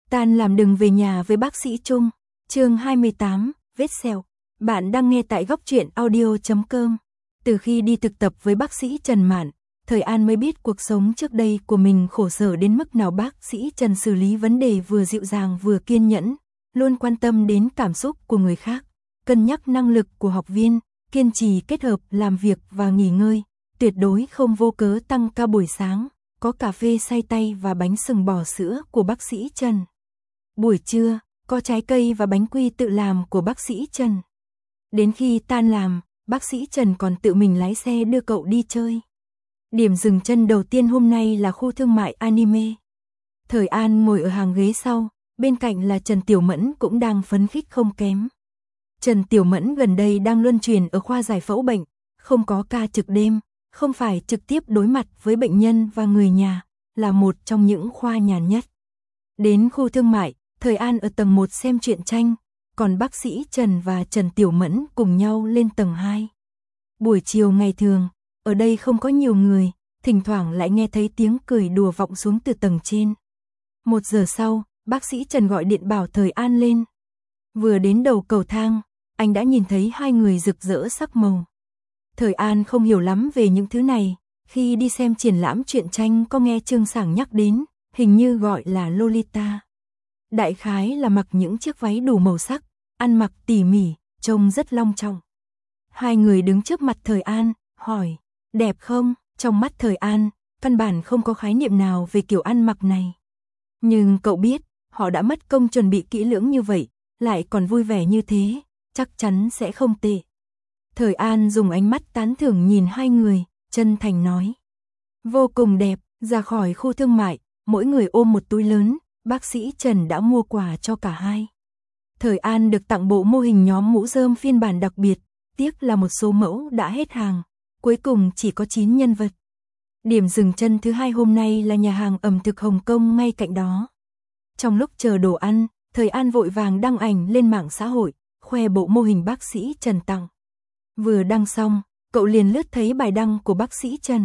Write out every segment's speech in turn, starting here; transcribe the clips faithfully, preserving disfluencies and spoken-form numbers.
Tan làm đừng về nhà với bác sĩ Trung. Chương hai mươi tám, vết sẹo. Bạn đang nghe tại góc truyện audio chấm com. Từ khi đi thực tập với bác sĩ Trần Mạn, Thời An mới biết cuộc sống trước đây của mình khổ sở đến mức nào. Bác sĩ Trần xử lý vấn đề vừa dịu dàng vừa kiên nhẫn, luôn quan tâm đến cảm xúc của người khác, cân nhắc năng lực của học viên, kiên trì kết hợp làm việc và nghỉ ngơi, tuyệt đối không vô cớ tăng ca buổi sáng, có cà phê xay tay và bánh sừng bò sữa của bác sĩ Trần. Buổi trưa, có trái cây và bánh quy tự làm của bác sĩ Trần. Đến khi tan làm, bác sĩ Trần còn tự mình lái xe đưa cậu đi chơi. Điểm dừng chân đầu tiên hôm nay là khu thương mại anime. Thời An ngồi ở hàng ghế sau, bên cạnh là Trần Tiểu Mẫn cũng đang phấn khích không kém. Trần Tiểu Mẫn gần đây đang luân chuyển ở khoa giải phẫu bệnh, không có ca trực đêm, không phải trực tiếp đối mặt với bệnh nhân và người nhà, là một trong những khoa nhàn nhất. Đến khu thương mại, Thời An ở tầng một xem truyện tranh, còn bác sĩ Trần và Trần Tiểu Mẫn cùng nhau lên tầng hai. Buổi chiều ngày thường, ở đây không có nhiều người, thỉnh thoảng lại nghe thấy tiếng cười đùa vọng xuống từ tầng trên. Một giờ sau, bác sĩ Trần gọi điện bảo Thời An lên. Vừa đến đầu cầu thang, anh đã nhìn thấy hai người rực rỡ sắc màu. Thời An không hiểu lắm về những thứ này, khi đi xem triển lãm truyện tranh có nghe Trương Sảng nhắc đến, hình như gọi là Lolita. Đại khái là mặc những chiếc váy đủ màu sắc, ăn mặc tỉ mỉ, trông rất long trọng. Hai người đứng trước mặt Thời An, hỏi, đẹp không? Trong mắt Thời An, căn bản không có khái niệm nào về kiểu ăn mặc này. Nhưng cậu biết, họ đã mất công chuẩn bị kỹ lưỡng như vậy, lại còn vui vẻ như thế, chắc chắn sẽ không tệ. Thời An dùng ánh mắt tán thưởng nhìn hai người, chân thành nói. Vô cùng đẹp, ra khỏi khu thương mại, mỗi người ôm một túi lớn, bác sĩ Trần đã mua quà cho cả hai. Thời An được tặng bộ mô hình nhóm mũ rơm phiên bản đặc biệt, tiếc là một số mẫu đã hết hàng, cuối cùng chỉ có chín nhân vật. Điểm dừng chân thứ hai hôm nay là nhà hàng ẩm thực Hồng Kông ngay cạnh đó. Trong lúc chờ đồ ăn, Thời An vội vàng đăng ảnh lên mạng xã hội, khoe bộ mô hình bác sĩ Trần tặng. Vừa đăng xong, cậu liền lướt thấy bài đăng của bác sĩ Trần.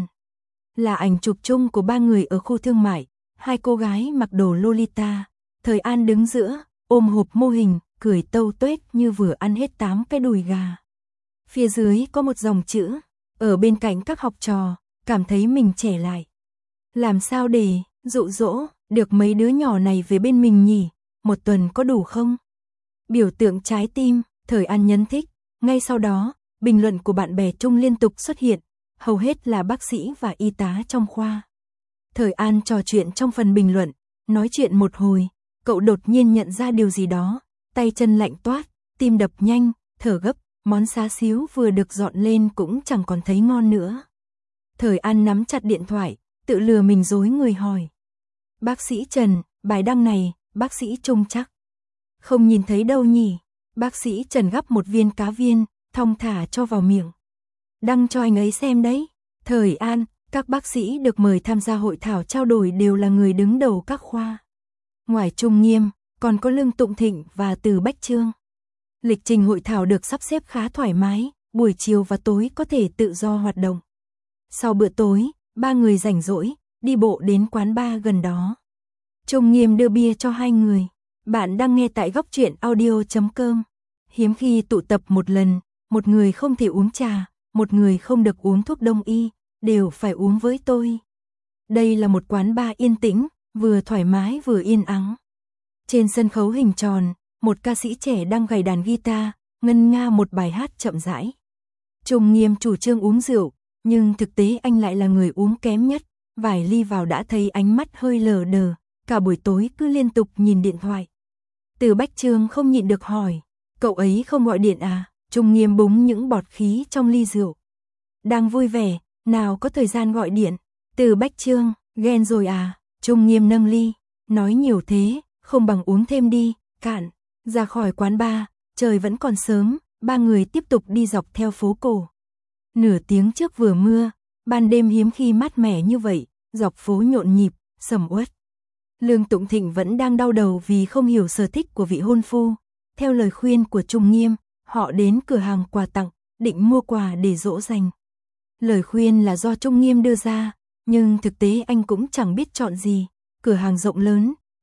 Là ảnh chụp chung của ba người ở khu thương mại, hai cô gái mặc đồ Lolita, Thời An đứng giữa, ôm hộp mô hình, cười tâu tuét như vừa ăn hết tám cái đùi gà. Phía dưới có một dòng chữ, ở bên cạnh các học trò, cảm thấy mình trẻ lại. Làm sao để dụ dỗ được mấy đứa nhỏ này về bên mình nhỉ, một tuần có đủ không? Biểu tượng trái tim, Thời An nhấn thích, ngay sau đó, bình luận của bạn bè Trung liên tục xuất hiện, hầu hết là bác sĩ và y tá trong khoa. Thời An trò chuyện trong phần bình luận, nói chuyện một hồi, cậu đột nhiên nhận ra điều gì đó, tay chân lạnh toát, tim đập nhanh, thở gấp, món xá xíu vừa được dọn lên cũng chẳng còn thấy ngon nữa. Thời An nắm chặt điện thoại, tự lừa mình dối người hỏi. Bác sĩ Trần, bài đăng này, bác sĩ Trung chắc không nhìn thấy đâu nhỉ? Bác sĩ Trần gắp một viên cá viên, thong thả cho vào miệng. Đăng cho anh ấy xem đấy. Thời An, các bác sĩ được mời tham gia hội thảo trao đổi đều là người đứng đầu các khoa. Ngoài Trung Nghiêm, còn có Lương Tụng Thịnh và Từ Bách Trương. Lịch trình hội thảo được sắp xếp khá thoải mái, buổi chiều và tối có thể tự do hoạt động. Sau bữa tối, ba người rảnh rỗi, đi bộ đến quán bar gần đó. Trung Nghiêm đưa bia cho hai người. Bạn đang nghe tại góc truyện audio chấm com. Hiếm khi tụ tập một lần, một người không thể uống trà, một người không được uống thuốc đông y, đều phải uống với tôi. Đây là một quán bar yên tĩnh, vừa thoải mái vừa yên ắng. Trên sân khấu hình tròn, một ca sĩ trẻ đang gảy đàn guitar, ngân nga một bài hát chậm rãi. Trung Nghiêm chủ trương uống rượu, nhưng thực tế anh lại là người uống kém nhất, vài ly vào đã thấy ánh mắt hơi lờ đờ, cả buổi tối cứ liên tục nhìn điện thoại. Từ Bách Trương không nhịn được hỏi, cậu ấy không gọi điện à? Trung Nghiêm búng những bọt khí trong ly rượu. Đang vui vẻ, nào có thời gian gọi điện. Từ Bách Trương, ghen rồi à? Trung Nghiêm nâng ly, nói nhiều thế, không bằng uống thêm đi, cạn. Ra khỏi quán bar, trời vẫn còn sớm, ba người tiếp tục đi dọc theo phố cổ. Nửa tiếng trước vừa mưa, ban đêm hiếm khi mát mẻ như vậy, dọc phố nhộn nhịp, sầm uất. Lương Tụng Thịnh vẫn đang đau đầu vì không hiểu sở thích của vị hôn phu. Theo lời khuyên của Trung Nghiêm, họ đến cửa hàng quà tặng, định mua quà để dỗ dành. Lời khuyên là do Trung Nghiêm đưa ra, nhưng thực tế anh cũng chẳng biết chọn gì. Cửa hàng rộng lớn,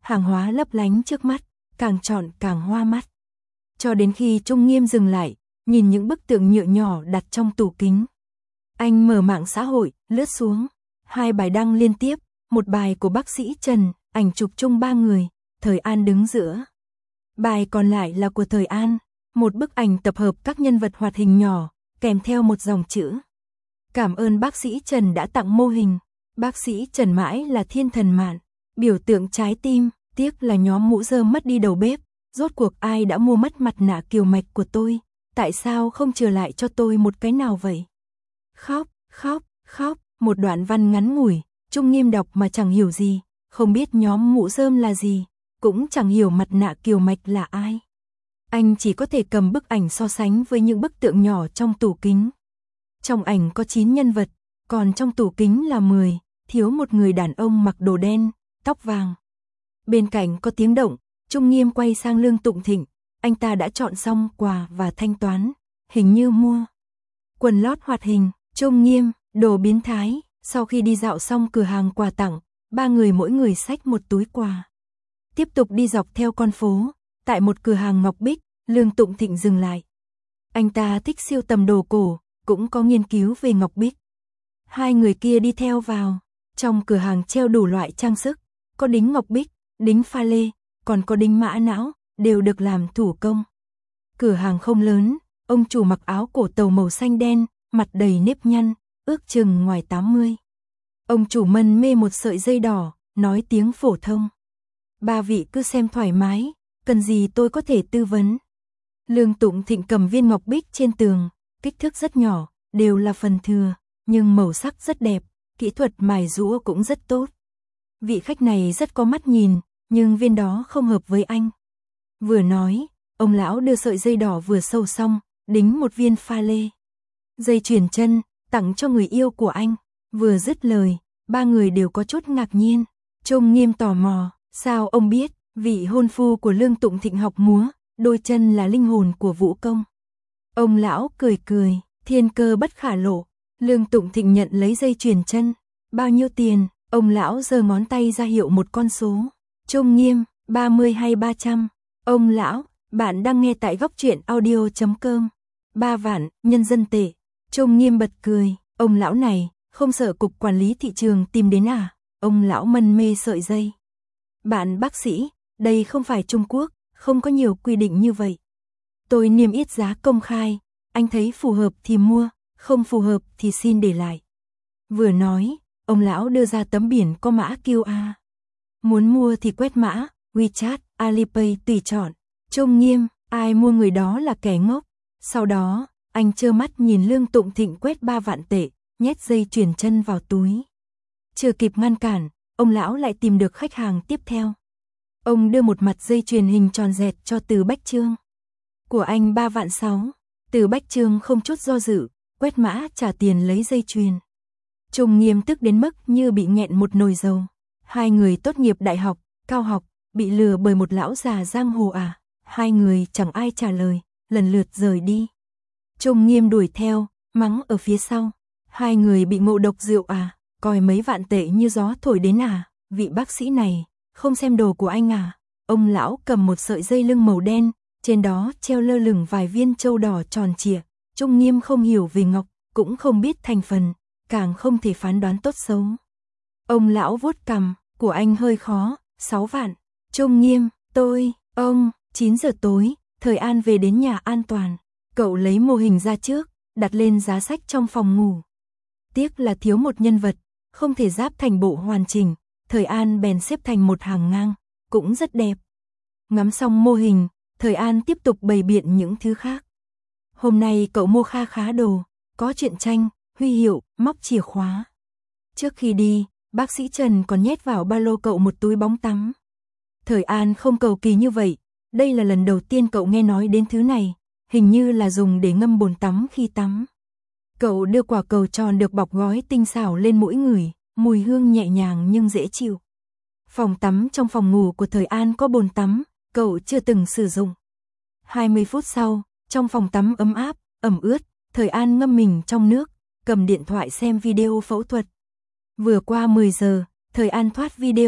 hàng hóa lấp lánh trước mắt, càng chọn càng hoa mắt. Cho đến khi Trung Nghiêm dừng lại, nhìn những bức tượng nhựa nhỏ đặt trong tủ kính. Anh mở mạng xã hội, lướt xuống. Hai bài đăng liên tiếp, một bài của bác sĩ Trần, ảnh chụp chung ba người, Thời An đứng giữa. Bài còn lại là của Thời An, một bức ảnh tập hợp các nhân vật hoạt hình nhỏ, kèm theo một dòng chữ. Cảm ơn bác sĩ Trần đã tặng mô hình. Bác sĩ Trần mãi là thiên thần mạn, biểu tượng trái tim, tiếc là nhóm mũ rơm mất đi đầu bếp. Rốt cuộc ai đã mua mất mặt nạ kiều mạch của tôi, tại sao không trừ lại cho tôi một cái nào vậy? Khóc, khóc, khóc, một đoạn văn ngắn ngủi, Trung Nghiêm đọc mà chẳng hiểu gì, không biết nhóm mũ rơm là gì, cũng chẳng hiểu mặt nạ kiều mạch là ai. Anh chỉ có thể cầm bức ảnh so sánh với những bức tượng nhỏ trong tủ kính. Trong ảnh có chín nhân vật, còn trong tủ kính là mười, thiếu một người đàn ông mặc đồ đen, tóc vàng. Bên cạnh có tiếng động, Trung Nghiêm quay sang Lương Tụng Thịnh, anh ta đã chọn xong quà và thanh toán, hình như mua quần lót hoạt hình. Trung Nghiêm, đồ biến thái. Sau khi đi dạo xong cửa hàng quà tặng, ba người mỗi người xách một túi quà. Tiếp tục đi dọc theo con phố, tại một cửa hàng ngọc bích, Lương Tụng Thịnh dừng lại. Anh ta thích sưu tầm đồ cổ, cũng có nghiên cứu về ngọc bích. Hai người kia đi theo vào, trong cửa hàng treo đủ loại trang sức, có đính ngọc bích, đính pha lê, còn có đính mã não, đều được làm thủ công. Cửa hàng không lớn, ông chủ mặc áo cổ tàu màu xanh đen, mặt đầy nếp nhăn, ước chừng ngoài tám mươi. Ông chủ mân mê một sợi dây đỏ, nói tiếng phổ thông. Ba vị cứ xem thoải mái, cần gì tôi có thể tư vấn. Lương Tụng Thịnh cầm viên ngọc bích trên tường, kích thước rất nhỏ, đều là phần thừa, nhưng màu sắc rất đẹp, kỹ thuật mài rũa cũng rất tốt. Vị khách này rất có mắt nhìn, nhưng viên đó không hợp với anh. Vừa nói, ông lão đưa sợi dây đỏ vừa sâu xong, đính một viên pha lê. Dây chuyền chân, tặng cho người yêu của anh. Vừa dứt lời, ba người đều có chút ngạc nhiên. Trung Nghiêm tò mò, sao ông biết, vị hôn phu của Lương Tụng Thịnh học múa, đôi chân là linh hồn của vũ công. Ông lão cười cười, thiên cơ bất khả lộ. Lương Tụng Thịnh nhận lấy dây chuyền chân. Bao nhiêu tiền? Ông lão giơ ngón tay ra hiệu một con số. Trung Nghiêm, ba mươi hay ba trăm? Ông lão, bạn đang nghe tại góc truyện audio chấm com. Ba vạn, nhân dân tệ. Trung Nghiêm bật cười, ông lão này, không sợ cục quản lý thị trường tìm đến à? Ông lão mân mê sợi dây. Bạn bác sĩ, đây không phải Trung Quốc, không có nhiều quy định như vậy. Tôi niêm yết giá công khai, anh thấy phù hợp thì mua, không phù hợp thì xin để lại. Vừa nói, ông lão đưa ra tấm biển có mã quy rờ. Muốn mua thì quét mã, WeChat, Alipay tùy chọn. Trung Nghiêm, ai mua người đó là kẻ ngốc. Sau đó, anh trơ mắt nhìn Lương Tụng Thịnh quét ba vạn tệ, nhét dây chuyền chân vào túi. Chưa kịp ngăn cản, ông lão lại tìm được khách hàng tiếp theo. Ông đưa một mặt dây chuyền hình tròn dẹt cho Từ Bách Trương. Của anh ba vạn sáu. Từ Bách Trương không chút do dự, quét mã trả tiền lấy dây chuyền. Trung Nghiêm tức đến mức như bị nghẹn một nồi dầu. Hai người tốt nghiệp đại học, cao học, bị lừa bởi một lão già giang hồ à? Hai người chẳng ai trả lời, lần lượt rời đi. Trung Nghiêm đuổi theo, mắng ở phía sau. Hai người bị ngộ độc rượu à? Coi mấy vạn tệ như gió thổi đến à? Vị bác sĩ này, không xem đồ của anh à? Ông lão cầm một sợi dây lưng màu đen, trên đó treo lơ lửng vài viên châu đỏ tròn trịa. Trung Nghiêm không hiểu về ngọc, cũng không biết thành phần, càng không thể phán đoán tốt xấu. Ông lão vuốt cằm, của anh hơi khó, sáu vạn. Trung Nghiêm, tôi, ông, chín giờ tối, Thời An về đến nhà an toàn. Cậu lấy mô hình ra trước, đặt lên giá sách trong phòng ngủ. Tiếc là thiếu một nhân vật, không thể ráp thành bộ hoàn chỉnh. Thời An bèn xếp thành một hàng ngang, cũng rất đẹp. Ngắm xong mô hình, Thời An tiếp tục bày biện những thứ khác. Hôm nay cậu mua kha khá đồ, có truyện tranh, huy hiệu, móc chìa khóa. Trước khi đi, bác sĩ Trần còn nhét vào ba lô cậu một túi bóng tắm. Thời An không cầu kỳ như vậy, đây là lần đầu tiên cậu nghe nói đến thứ này, hình như là dùng để ngâm bồn tắm khi tắm. Cậu đưa quả cầu tròn được bọc gói tinh xảo lên mũi người, mùi hương nhẹ nhàng nhưng dễ chịu. Phòng tắm trong phòng ngủ của Thời An có bồn tắm, cậu chưa từng sử dụng. hai mươi phút sau, trong phòng tắm ấm áp, ẩm ướt, Thời An ngâm mình trong nước, cầm điện thoại xem video phẫu thuật. Vừa qua mười giờ, Thời An thoát video,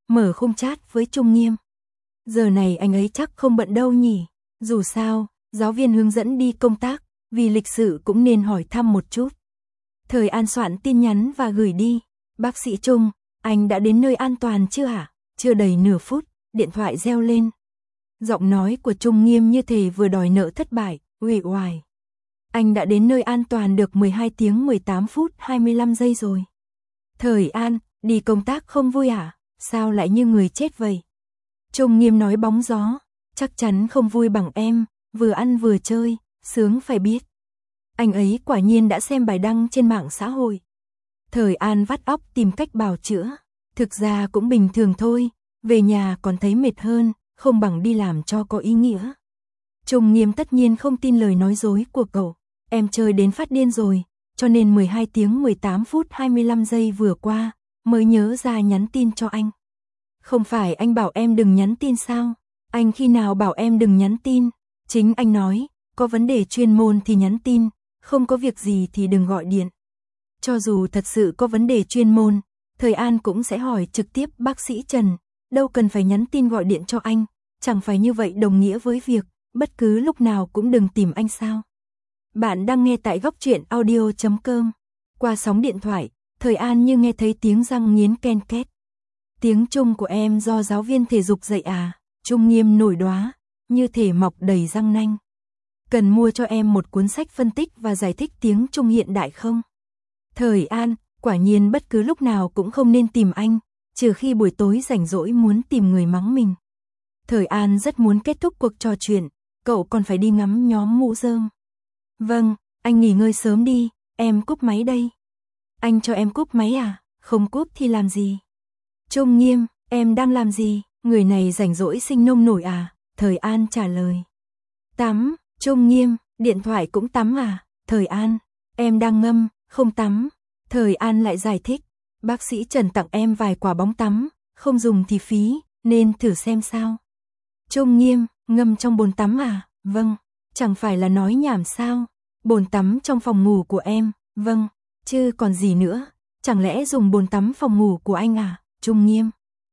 mở khung chat với Trung Nghiêm. Giờ này anh ấy chắc không bận đâu nhỉ, dù sao, giáo viên hướng dẫn đi công tác, vì lịch sự cũng nên hỏi thăm một chút. Thời An soạn tin nhắn và gửi đi. Bác sĩ Trung, anh đã đến nơi an toàn chưa hả? Chưa đầy nửa phút, điện thoại reo lên. Giọng nói của Trung Nghiêm như thể vừa đòi nợ thất bại, uể oải. Anh đã đến nơi an toàn được mười hai tiếng mười tám phút hai mươi lăm giây rồi. Thời An, đi công tác không vui hả? Sao lại như người chết vậy? Trung Nghiêm nói bóng gió, chắc chắn không vui bằng em, vừa ăn vừa chơi, sướng phải biết. Anh ấy quả nhiên đã xem bài đăng trên mạng xã hội. Thời An vắt óc tìm cách bào chữa, thực ra cũng bình thường thôi, về nhà còn thấy mệt hơn, không bằng đi làm cho có ý nghĩa. Trung Nghiêm tất nhiên không tin lời nói dối của cậu, em chơi đến phát điên rồi, cho nên mười hai tiếng mười tám phút hai mươi lăm giây vừa qua, mới nhớ ra nhắn tin cho anh. Không phải anh bảo em đừng nhắn tin sao? Anh khi nào bảo em đừng nhắn tin? Chính anh nói, có vấn đề chuyên môn thì nhắn tin, không có việc gì thì đừng gọi điện. Cho dù thật sự có vấn đề chuyên môn, Thời An cũng sẽ hỏi trực tiếp bác sĩ Trần, đâu cần phải nhắn tin gọi điện cho anh, chẳng phải như vậy đồng nghĩa với việc, bất cứ lúc nào cũng đừng tìm anh sao. Bạn đang nghe tại góc truyện audio chấm com. Qua sóng điện thoại, Thời An như nghe thấy tiếng răng nghiến ken két. Tiếng Trung của em do giáo viên thể dục dạy à? Trung Nghiêm nổi đoá, như thể mọc đầy răng nanh. Cần mua cho em một cuốn sách phân tích và giải thích tiếng Trung hiện đại không? Thời An, quả nhiên bất cứ lúc nào cũng không nên tìm anh, trừ khi buổi tối rảnh rỗi muốn tìm người mắng mình. Thời An rất muốn kết thúc cuộc trò chuyện, cậu còn phải đi ngắm nhóm mũ rơm. Vâng, anh nghỉ ngơi sớm đi, em cúp máy đây. Anh cho em cúp máy à? Không cúp thì làm gì? Trung Nghiêm, em đang làm gì? Người này rảnh rỗi sinh nông nổi à? Thời An trả lời. Tắm. Trung Nghiêm, điện thoại cũng tắm à? Thời An, em đang ngâm, không tắm. Thời An lại giải thích, bác sĩ Trần tặng em vài quả bóng tắm, không dùng thì phí, nên thử xem sao. Trung Nghiêm, ngâm trong bồn tắm à? Vâng, chẳng phải là nói nhảm sao? Bồn tắm trong phòng ngủ của em, vâng, chứ còn gì nữa, chẳng lẽ dùng bồn tắm phòng ngủ của anh à? Trung Nghiêm,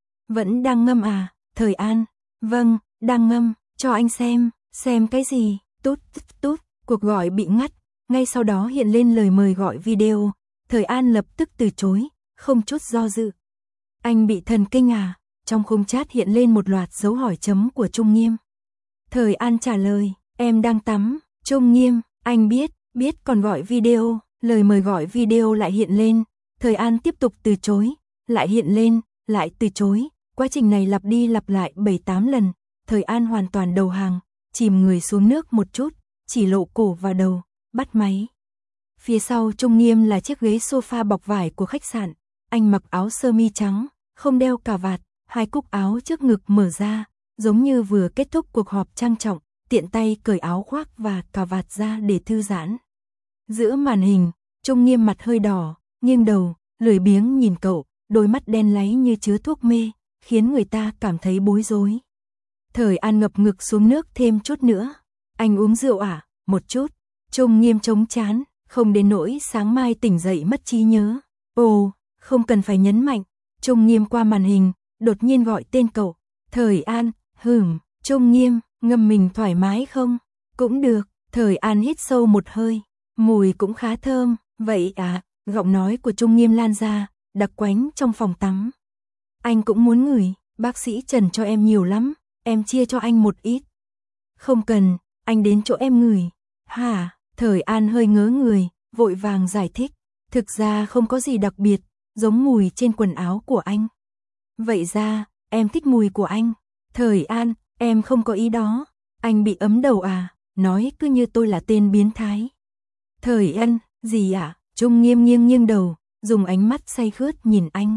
vẫn đang ngâm à? Thời An, vâng, đang ngâm, cho anh xem, xem cái gì? Tút tút tút, cuộc gọi bị ngắt, ngay sau đó hiện lên lời mời gọi video, Thời An lập tức từ chối, không chút do dự. Anh bị thần kinh à? Trong khung chat hiện lên một loạt dấu hỏi chấm của Trung Nghiêm. Thời An trả lời, em đang tắm. Trung Nghiêm, anh biết, biết còn gọi video, lời mời gọi video lại hiện lên, Thời An tiếp tục từ chối, lại hiện lên, lại từ chối, quá trình này lặp đi lặp lại bảy tám lần, Thời An hoàn toàn đầu hàng, chìm người xuống nước một chút, chỉ lộ cổ và đầu, bắt máy. Phía sau Trung Nghiêm là chiếc ghế sofa bọc vải của khách sạn, anh mặc áo sơ mi trắng, không đeo cà vạt, hai cúc áo trước ngực mở ra, giống như vừa kết thúc cuộc họp trang trọng, tiện tay cởi áo khoác và cà vạt ra để thư giãn. Giữa màn hình, Trung Nghiêm mặt hơi đỏ, nghiêng đầu, lười biếng nhìn cậu, đôi mắt đen láy như chứa thuốc mê, khiến người ta cảm thấy bối rối. Thời An ngập ngực xuống nước thêm chút nữa. Anh uống rượu à? Một chút. Trung Nghiêm chống chán, không đến nỗi sáng mai tỉnh dậy mất trí nhớ. Ồ, không cần phải nhấn mạnh. Trung Nghiêm qua màn hình, đột nhiên gọi tên cậu. Thời An, hửm. Trung Nghiêm, ngâm mình thoải mái không? Cũng được. Thời An hít sâu một hơi, mùi cũng khá thơm. Vậy à? Giọng nói của Trung Nghiêm lan ra, đặc quánh trong phòng tắm. Anh cũng muốn ngửi, bác sĩ Trần cho em nhiều lắm, em chia cho anh một ít. Không cần, anh đến chỗ em ngửi. Hả? Thời An hơi ngớ người, vội vàng giải thích. Thực ra không có gì đặc biệt, giống mùi trên quần áo của anh. Vậy ra, em thích mùi của anh. Thời An, em không có ý đó. Anh bị ấm đầu à? Nói cứ như tôi là tên biến thái. Thời An, gì ạ? À? Trung Nghiêm nghiêng nghiêng đầu, dùng ánh mắt say khướt nhìn anh.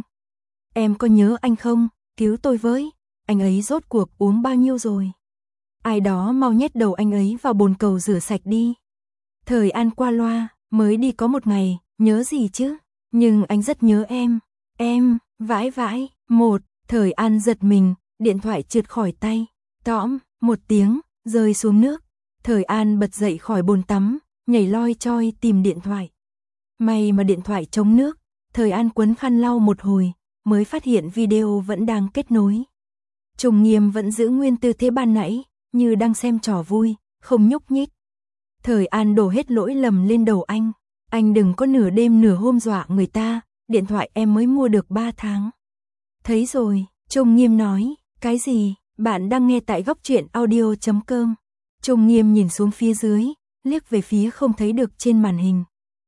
Em có nhớ anh không? Cứu tôi với. Anh ấy rốt cuộc uống bao nhiêu rồi? Ai đó mau nhét đầu anh ấy vào bồn cầu rửa sạch đi. Thời An qua loa, mới đi có một ngày, nhớ gì chứ? Nhưng anh rất nhớ em. Em, vãi vãi, một, Thời An giật mình, điện thoại trượt khỏi tay. Tõm, một tiếng, rơi xuống nước. Thời An bật dậy khỏi bồn tắm, nhảy loi choi tìm điện thoại. May mà điện thoại chống nước, Thời An quấn khăn lau một hồi, mới phát hiện video vẫn đang kết nối. Trung Nghiêm vẫn giữ nguyên tư thế ban nãy, như đang xem trò vui, không nhúc nhích. Thời An đổ hết lỗi lầm lên đầu anh. Anh đừng có nửa đêm nửa hôm dọa người ta, điện thoại em mới mua được ba tháng. Thấy rồi, Trung Nghiêm nói, cái gì, bạn đang nghe tại góc truyện audio chấm com. Trung Nghiêm nhìn xuống phía dưới, liếc về phía không thấy được trên màn hình.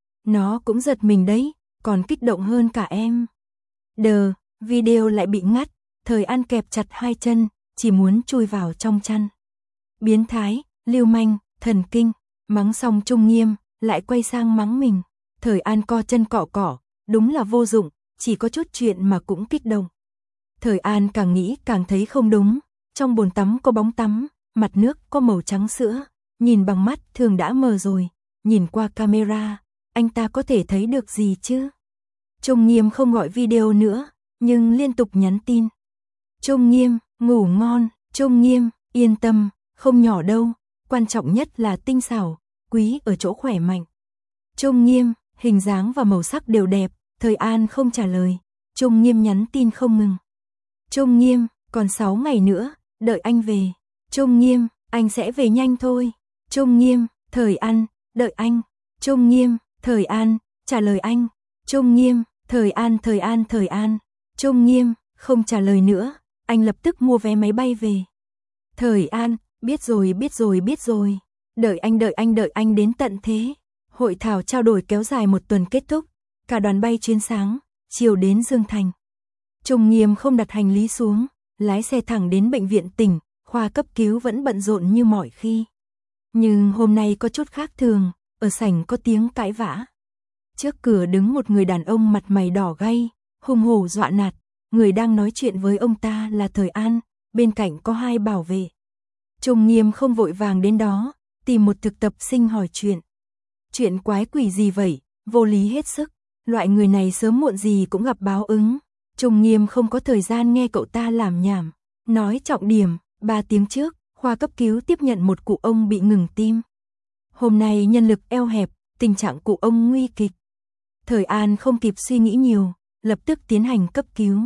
Nó cũng giật mình đấy, còn kích động hơn cả em. Đờ, video lại bị ngắt, Thời An kẹp chặt hai chân, chỉ muốn chui vào trong chăn. Biến thái, lưu manh, thần kinh, mắng xong Trung Nghiêm, lại quay sang mắng mình. Thời An co chân cọ cỏ, đúng là vô dụng, chỉ có chút chuyện mà cũng kích động. Thời An càng nghĩ càng thấy không đúng, trong bồn tắm có bóng tắm, mặt nước có màu trắng sữa, nhìn bằng mắt thường đã mờ rồi, nhìn qua camera, anh ta có thể thấy được gì chứ? Trung Nghiêm không gọi video nữa, nhưng liên tục nhắn tin. Trung Nghiêm, ngủ ngon, Trung Nghiêm, yên tâm, không nhỏ đâu, quan trọng nhất là tinh xảo, quý ở chỗ khỏe mạnh. Trung Nghiêm, hình dáng và màu sắc đều đẹp, Thời An không trả lời, Trung Nghiêm nhắn tin không ngừng. Trung Nghiêm, còn sáu ngày nữa, đợi anh về. Trung Nghiêm, anh sẽ về nhanh thôi. Trung Nghiêm, Thời An, đợi anh. Trung Nghiêm, Thời An, trả lời anh. Trung Nghiêm, Thời An, Thời An, Thời An. Trung Nghiêm, không trả lời nữa, anh lập tức mua vé máy bay về. Thời An, biết rồi, biết rồi, biết rồi. Đợi anh, đợi anh, đợi anh đến tận thế. Hội thảo trao đổi kéo dài một tuần kết thúc, cả đoàn bay chuyến sáng, chiều đến Dương Thành. Trung Nghiêm không đặt hành lý xuống, lái xe thẳng đến bệnh viện tỉnh, khoa cấp cứu vẫn bận rộn như mọi khi. Nhưng hôm nay có chút khác thường, ở sảnh có tiếng cãi vã. Trước cửa đứng một người đàn ông mặt mày đỏ gay, hùng hổ dọa nạt, người đang nói chuyện với ông ta là Thời An, bên cạnh có hai bảo vệ. Trung Nghiêm không vội vàng đến đó, tìm một thực tập sinh hỏi chuyện. Chuyện quái quỷ gì vậy, vô lý hết sức, loại người này sớm muộn gì cũng gặp báo ứng. Trung Nghiêm không có thời gian nghe cậu ta làm nhảm, nói trọng điểm, ba tiếng trước, khoa cấp cứu tiếp nhận một cụ ông bị ngừng tim. Hôm nay nhân lực eo hẹp, tình trạng cụ ông nguy kịch. Thời An không kịp suy nghĩ nhiều, lập tức tiến hành cấp cứu.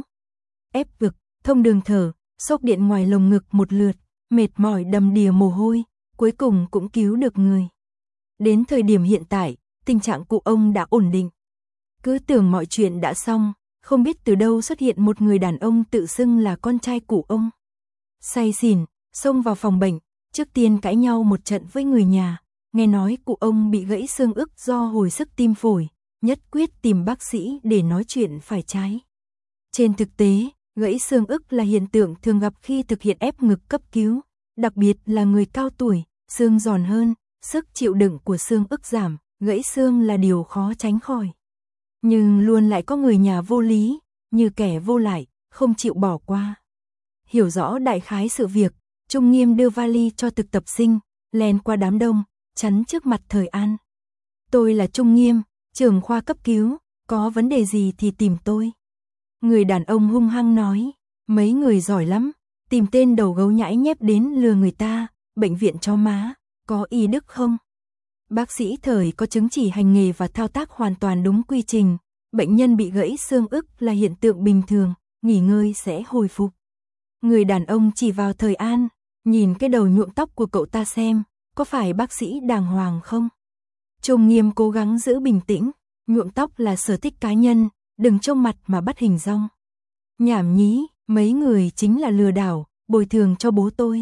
Ép vực, thông đường thở, xốc điện ngoài lồng ngực một lượt, mệt mỏi đầm đìa mồ hôi, cuối cùng cũng cứu được người. Đến thời điểm hiện tại, tình trạng cụ ông đã ổn định. Cứ tưởng mọi chuyện đã xong, không biết từ đâu xuất hiện một người đàn ông tự xưng là con trai cụ ông. Say xỉn, xông vào phòng bệnh, trước tiên cãi nhau một trận với người nhà, nghe nói cụ ông bị gãy xương ức do hồi sức tim phổi, nhất quyết tìm bác sĩ để nói chuyện phải trái. Trên thực tế, gãy xương ức là hiện tượng thường gặp khi thực hiện ép ngực cấp cứu, đặc biệt là người cao tuổi, xương giòn hơn, sức chịu đựng của xương ức giảm, gãy xương là điều khó tránh khỏi. Nhưng luôn lại có người nhà vô lý, như kẻ vô lại, không chịu bỏ qua. Hiểu rõ đại khái sự việc, Trung Nghiêm đưa vali cho thực tập sinh, len qua đám đông, chắn trước mặt Thời An. Tôi là Trung Nghiêm, trưởng khoa cấp cứu, có vấn đề gì thì tìm tôi. Người đàn ông hung hăng nói, mấy người giỏi lắm, tìm tên đầu gấu nhãi nhép đến lừa người ta, bệnh viện cho má, có y đức không? Bác sĩ Thời có chứng chỉ hành nghề và thao tác hoàn toàn đúng quy trình, bệnh nhân bị gãy xương ức là hiện tượng bình thường, nghỉ ngơi sẽ hồi phục. Người đàn ông chỉ vào Thời An, nhìn cái đầu nhuộm tóc của cậu ta xem, có phải bác sĩ đàng hoàng không? Trung Nghiêm cố gắng giữ bình tĩnh, nhuộm tóc là sở thích cá nhân, đừng trông mặt mà bắt hình dong. Nhảm nhí, mấy người chính là lừa đảo, bồi thường cho bố tôi.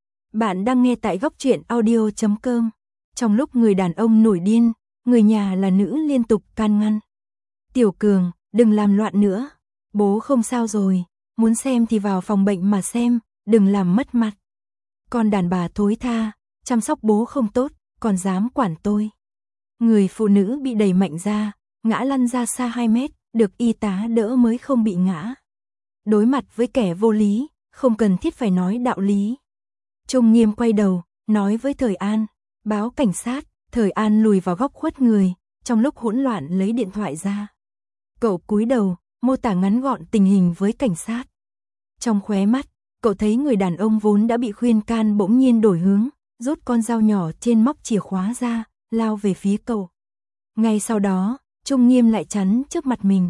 Bạn đang nghe tại góc truyện audio chấm com. Trong lúc người đàn ông nổi điên, người nhà là nữ liên tục can ngăn. Tiểu Cường, đừng làm loạn nữa. Bố không sao rồi, muốn xem thì vào phòng bệnh mà xem, đừng làm mất mặt. Con đàn bà thối tha, chăm sóc bố không tốt, còn dám quản tôi. Người phụ nữ bị đẩy mạnh ra, ngã lăn ra xa hai mét, được y tá đỡ mới không bị ngã. Đối mặt với kẻ vô lý, không cần thiết phải nói đạo lý. Trung Nghiêm quay đầu, nói với Thời An, báo cảnh sát. Thời An lùi vào góc khuất người, trong lúc hỗn loạn lấy điện thoại ra. Cậu cúi đầu, mô tả ngắn gọn tình hình với cảnh sát. Trong khóe mắt, cậu thấy người đàn ông vốn đã bị khuyên can bỗng nhiên đổi hướng, rút con dao nhỏ trên móc chìa khóa ra, lao về phía cậu. Ngay sau đó, Trung Nghiêm lại chắn trước mặt mình.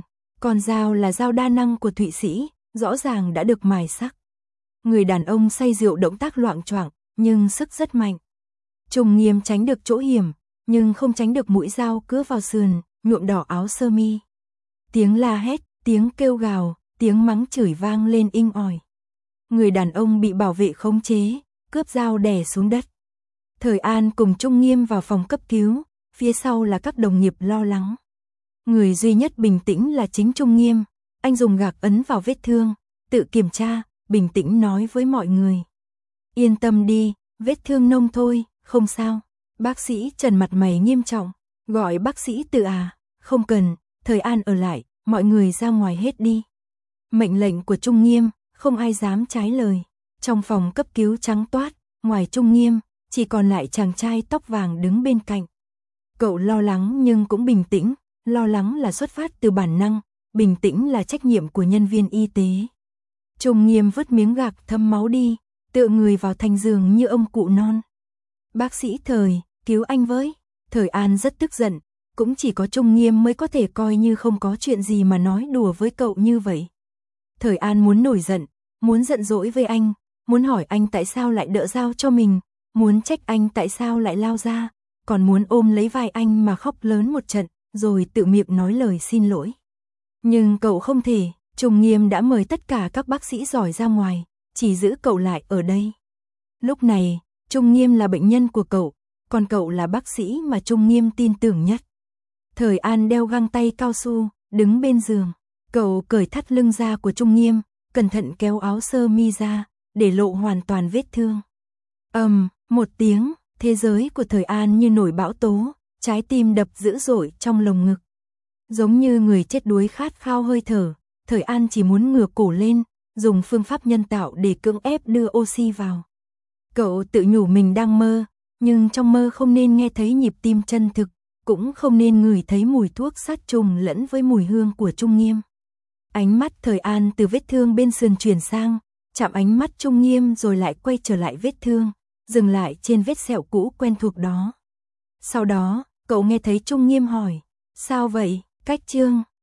Con dao là dao đa năng của Thụy Sĩ, rõ ràng đã được mài sắc. Người đàn ông say rượu động tác loạng choạng, nhưng sức rất mạnh. Trung Nghiêm tránh được chỗ hiểm, nhưng không tránh được mũi dao cứa vào sườn, nhuộm đỏ áo sơ mi. Tiếng la hét, tiếng kêu gào, tiếng mắng chửi vang lên inh ỏi. Người đàn ông bị bảo vệ khống chế, cướp dao đè xuống đất. Thời An cùng Trung Nghiêm vào phòng cấp cứu, phía sau là các đồng nghiệp lo lắng. Người duy nhất bình tĩnh là chính Trung Nghiêm, anh dùng gạc ấn vào vết thương, tự kiểm tra, bình tĩnh nói với mọi người. Yên tâm đi, vết thương nông thôi, không sao. Bác sĩ Trần mặt mày nghiêm trọng, gọi bác sĩ Từ à, không cần, Thời An ở lại, mọi người ra ngoài hết đi. Mệnh lệnh của Trung Nghiêm, không ai dám trái lời. Trong phòng cấp cứu trắng toát, ngoài Trung Nghiêm, chỉ còn lại chàng trai tóc vàng đứng bên cạnh. Cậu lo lắng nhưng cũng bình tĩnh, lo lắng là xuất phát từ bản năng, bình tĩnh là trách nhiệm của nhân viên y tế. Trung Nghiêm vứt miếng gạc thấm máu đi, tựa người vào thành giường như ông cụ non. Bác sĩ Thời, cứu anh với. Thời An rất tức giận, cũng chỉ có Trung Nghiêm mới có thể coi như không có chuyện gì mà nói đùa với cậu như vậy. Thời An muốn nổi giận, muốn giận dỗi với anh, muốn hỏi anh tại sao lại đỡ dao cho mình, muốn trách anh tại sao lại lao ra, còn muốn ôm lấy vai anh mà khóc lớn một trận, rồi tự miệng nói lời xin lỗi. Nhưng cậu không thể, Trung Nghiêm đã mời tất cả các bác sĩ giỏi ra ngoài, chỉ giữ cậu lại ở đây. Lúc này, Trung Nghiêm là bệnh nhân của cậu, còn cậu là bác sĩ mà Trung Nghiêm tin tưởng nhất. Thời An đeo găng tay cao su, đứng bên giường. Cậu cởi thắt lưng da của Trung Nghiêm, cẩn thận kéo áo sơ mi ra, để lộ hoàn toàn vết thương. Ầm, um, một tiếng, thế giới của Thời An như nổi bão tố, trái tim đập dữ dội trong lồng ngực. Giống như người chết đuối khát khao hơi thở, Thời An chỉ muốn ngửa cổ lên, dùng phương pháp nhân tạo để cưỡng ép đưa oxy vào. Cậu tự nhủ mình đang mơ, nhưng trong mơ không nên nghe thấy nhịp tim chân thực, cũng không nên ngửi thấy mùi thuốc sát trùng lẫn với mùi hương của Trung Nghiêm. Ánh mắt Thời An từ vết thương bên sườn chuyển sang, chạm ánh mắt Trung Nghiêm rồi lại quay trở lại vết thương, dừng lại trên vết sẹo cũ quen thuộc đó. Sau đó, cậu nghe thấy Trung Nghiêm hỏi, sao vậy, Cách Trương?